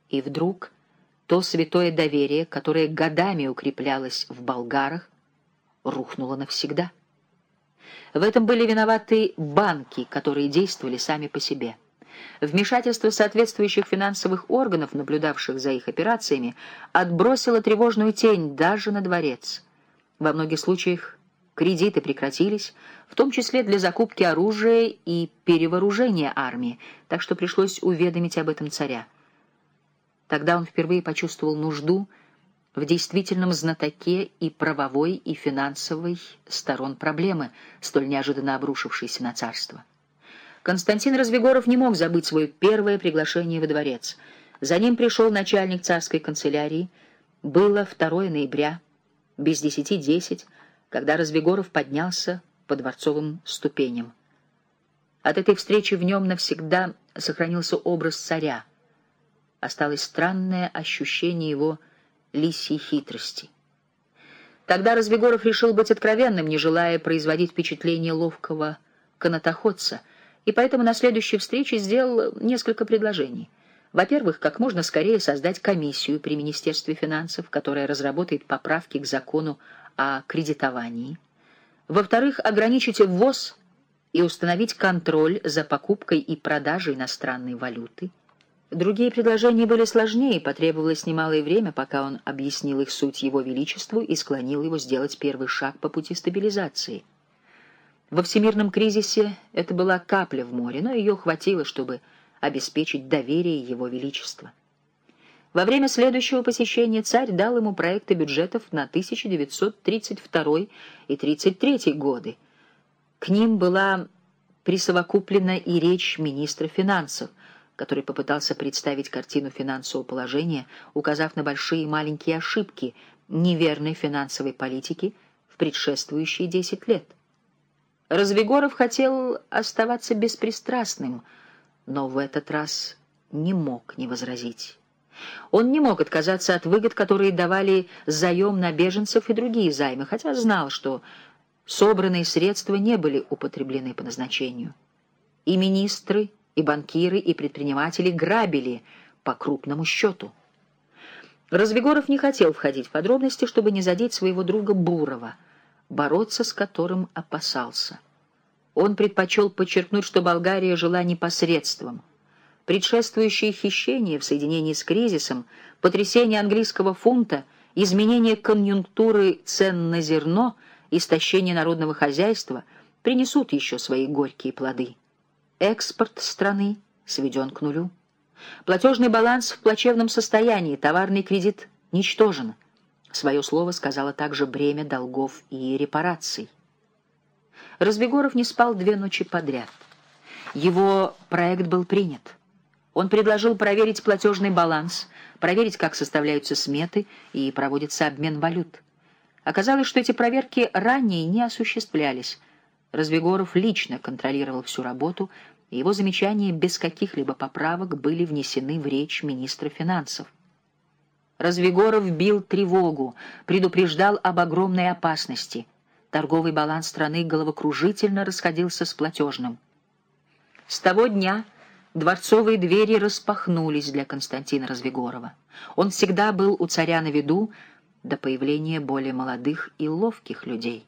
И вдруг то святое доверие, которое годами укреплялось в болгарах, рухнуло навсегда. В этом были виноваты банки, которые действовали сами по себе. Вмешательство соответствующих финансовых органов, наблюдавших за их операциями, отбросило тревожную тень даже на дворец. Во многих случаях кредиты прекратились, в том числе для закупки оружия и перевооружения армии, так что пришлось уведомить об этом царя. Тогда он впервые почувствовал нужду в действительном знатоке и правовой, и финансовой сторон проблемы, столь неожиданно обрушившейся на царство. Константин Развигоров не мог забыть свое первое приглашение во дворец. За ним пришел начальник царской канцелярии. Было 2 ноября, без 10:10, когда Развигоров поднялся по дворцовым ступеням. От этой встречи в нем навсегда сохранился образ царя. Осталось странное ощущение его лисьей хитрости. Тогда Развигоров решил быть откровенным, не желая производить впечатление ловкого канатоходца, и поэтому на следующей встрече сделал несколько предложений. Во-первых, как можно скорее создать комиссию при Министерстве финансов, которая разработает поправки к закону о кредитовании. Во-вторых, ограничить ввоз и установить контроль за покупкой и продажей иностранной валюты. Другие предложения были сложнее, и потребовалось немалое время, пока он объяснил их суть его величеству и склонил его сделать первый шаг по пути стабилизации. Во всемирном кризисе это была капля в море, но ее хватило, чтобы обеспечить доверие его величества. Во время следующего посещения царь дал ему проекты бюджетов на 1932 и 1933 годы. К ним была присовокуплена и речь министра финансов, который попытался представить картину финансового положения, указав на большие и маленькие ошибки неверной финансовой политики в предшествующие 10 лет. Развигоров хотел оставаться беспристрастным, но в этот раз не мог не возразить. Он не мог отказаться от выгод, которые давали заем на беженцев и другие займы, хотя знал, что собранные средства не были употреблены по назначению. И министры, и банкиры, и предприниматели грабили по крупному счету. Развигоров не хотел входить в подробности, чтобы не задеть своего друга Бурова, бороться с которым опасался. Он предпочел подчеркнуть, что Болгария жила непосредством. Предшествующие хищения в соединении с кризисом, потрясение английского фунта, изменение конъюнктуры цен на зерно, истощение народного хозяйства принесут еще свои горькие плоды. Экспорт страны сведен к нулю. Платежный баланс в плачевном состоянии, товарный кредит ничтожен. Свое слово сказала также бремя долгов и репараций. Развигоров не спал 2 ночи подряд. Его проект был принят. Он предложил проверить платежный баланс, проверить, как составляются сметы и проводится обмен валют. Оказалось, что эти проверки ранее не осуществлялись. Развигоров лично контролировал всю работу, и его замечания без каких-либо поправок были внесены в речь министра финансов. Развигоров бил тревогу, предупреждал об огромной опасности. Торговый баланс страны головокружительно расходился с платежным. С того дня дворцовые двери распахнулись для Константина Развигорова. Он всегда был у царя на виду до появления более молодых и ловких людей.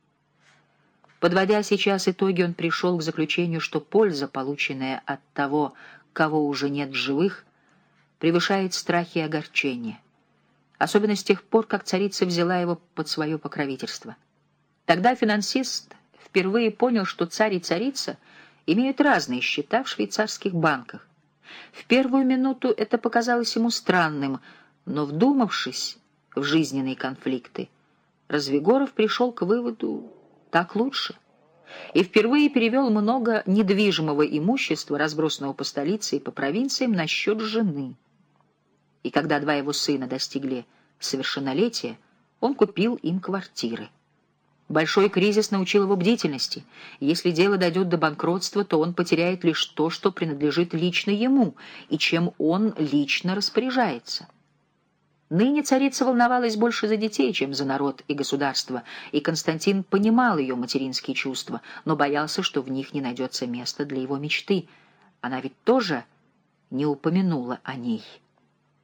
Подводя сейчас итоги, он пришел к заключению, что польза, полученная от того, кого уже нет в живых, превышает страхи и огорчения, особенно с тех пор, как царица взяла его под свое покровительство. Тогда финансист впервые понял, что царь и царица имеют разные счета в швейцарских банках. В первую минуту это показалось ему странным, но, вдумавшись в жизненные конфликты, Развигоров пришел к выводу: так лучше, и впервые перевел много недвижимого имущества, разбросанного по столице и по провинциям, на счет жены. И когда 2 его сына достигли совершеннолетия, он купил им квартиры. Большой кризис научил его бдительности. Если дело дойдет до банкротства, то он потеряет лишь то, что принадлежит лично ему, и чем он лично распоряжается. Ныне царица волновалась больше за детей, чем за народ и государство, и Константин понимал ее материнские чувства, но боялся, что в них не найдется места для его мечты. Она ведь тоже не упомянула о ней.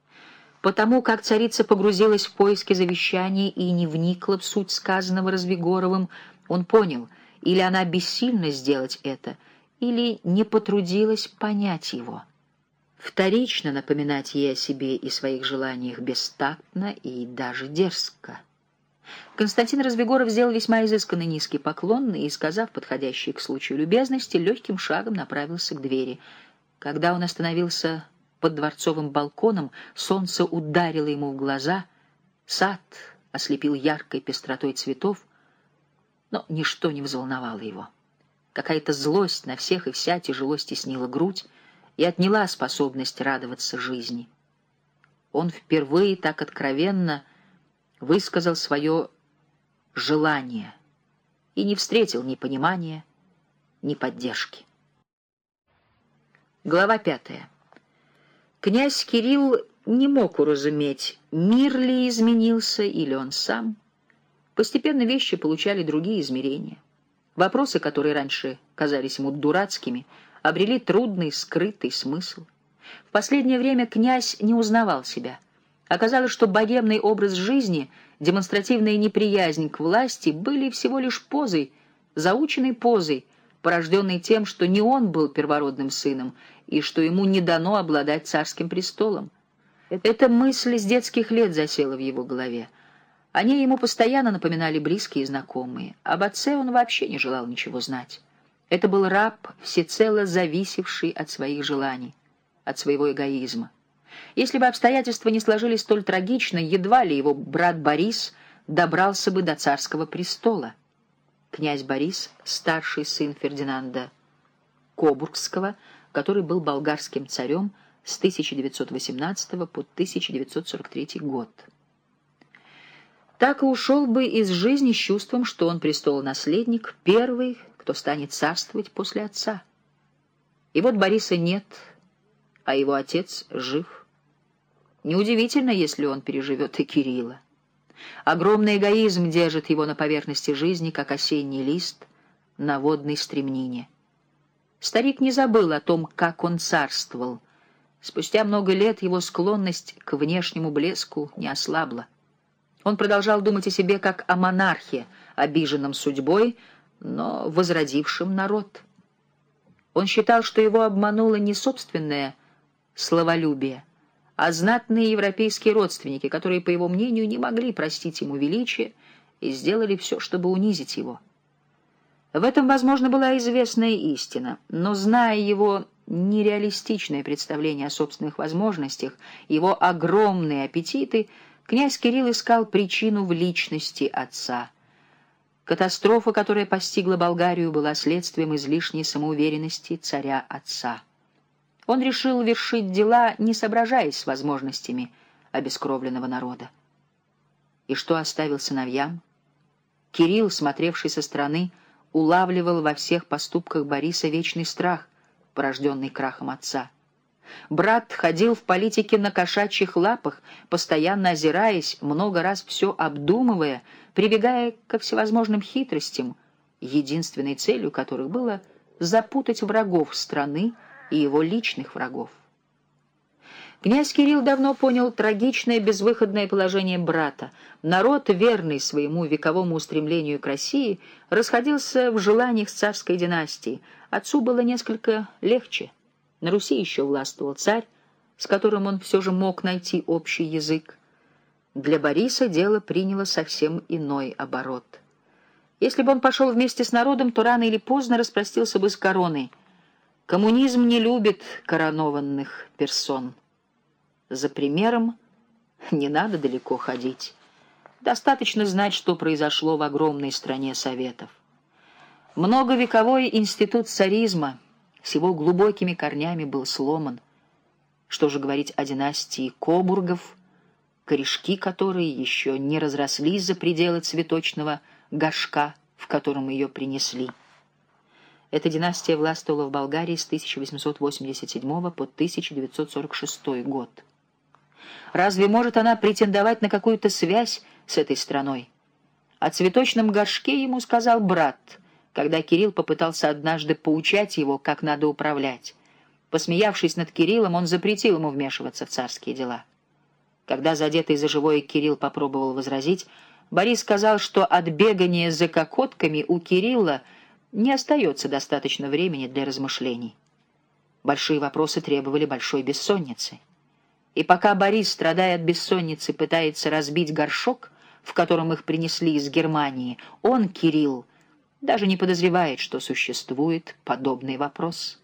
Потому как царица погрузилась в поиски завещания и не вникла в суть сказанного Развигоровым, он понял, или она бессильна сделать это, или не потрудилась понять его. Вторично напоминать ей о себе и своих желаниях бестактно и даже дерзко. Константин Развигоров сделал весьма изысканный низкий поклон и, сказав подходящие к случаю любезности, легким шагом направился к двери. Когда он остановился под дворцовым балконом, солнце ударило ему в глаза, сад ослепил яркой пестротой цветов, но ничто не взволновало его. Какая-то злость на всех и вся тяжело стеснила грудь и отняла способность радоваться жизни. Он впервые так откровенно высказал свое желание и не встретил ни понимания, ни поддержки. Глава 5. Князь Кирилл не мог уразуметь, мир ли изменился или он сам. Постепенно вещи получали другие измерения. Вопросы, которые раньше казались ему дурацкими, обрели трудный, скрытый смысл. В последнее время князь не узнавал себя. Оказалось, что богемный образ жизни, демонстративная неприязнь к власти были всего лишь позой, заученной позой, порожденной тем, что не он был первородным сыном и что ему не дано обладать царским престолом. Эта мысль с детских лет засела в его голове. О ней ему постоянно напоминали близкие и знакомые. Об отце он вообще не желал ничего знать. Это был раб, всецело зависевший от своих желаний, от своего эгоизма. Если бы обстоятельства не сложились столь трагично, едва ли его брат Борис добрался бы до царского престола. Князь Борис, старший сын Фердинанда Кобургского, который был болгарским царем с 1918 по 1943 год. Так и ушел бы из жизни с чувством, что он престолонаследник, первый, кто станет царствовать после отца. И вот Бориса нет, а его отец жив. Неудивительно, если он переживет и Кирилла. Огромный эгоизм держит его на поверхности жизни, как осенний лист на водной стремнине. Старик не забыл о том, как он царствовал. Спустя много лет его склонность к внешнему блеску не ослабла. Он продолжал думать о себе как о монархе, обиженном судьбой, но возродившем народ. Он считал, что его обмануло не собственное славолюбие, а знатные европейские родственники, которые, по его мнению, не могли простить ему величие и сделали все, чтобы унизить его. В этом, возможно, была известная истина, но, зная его нереалистичное представление о собственных возможностях, его огромные аппетиты, князь Кирилл искал причину в личности отца. Катастрофа, которая постигла Болгарию, была следствием излишней самоуверенности царя-отца. Он решил вершить дела, не соображаясь с возможностями обескровленного народа. И что оставил сыновьям? Кирилл, смотревший со стороны, улавливал во всех поступках Бориса вечный страх, порожденный крахом отца. Брат ходил в политике на кошачьих лапах, постоянно озираясь, много раз все обдумывая, прибегая ко всевозможным хитростям, единственной целью которых было запутать врагов страны и его личных врагов. Князь Кирилл давно понял трагичное безвыходное положение брата. Народ, верный своему вековому устремлению к России, расходился в желаниях царской династии. Отцу было несколько легче. На Руси еще властвовал царь, с которым он все же мог найти общий язык. Для Бориса дело приняло совсем иной оборот. Если бы он пошел вместе с народом, то рано или поздно распростился бы с короной. Коммунизм не любит коронованных персон. За примером не надо далеко ходить. Достаточно знать, что произошло в огромной стране Советов. Многовековой институт царизма с его глубокими корнями был сломан. Что же говорить о династии Кобургов, корешки которой еще не разрослись за пределы цветочного горшка, в котором ее принесли. Эта династия властвовала в Болгарии с 1887 по 1946 год. Разве может она претендовать на какую-то связь с этой страной? О цветочном горшке ему сказал брат, когда Кирилл попытался однажды поучать его, как надо управлять. Посмеявшись над Кириллом, он запретил ему вмешиваться в царские дела. Когда задетый за живое Кирилл попробовал возразить, Борис сказал, что от бегания за кокотками у Кирилла не остается достаточно времени для размышлений. Большие вопросы требовали большой бессонницы. И пока Борис, страдая от бессонницы, пытается разбить горшок, в котором их принесли из Германии, он, Кирилл, даже не подозревает, что существует подобный вопрос.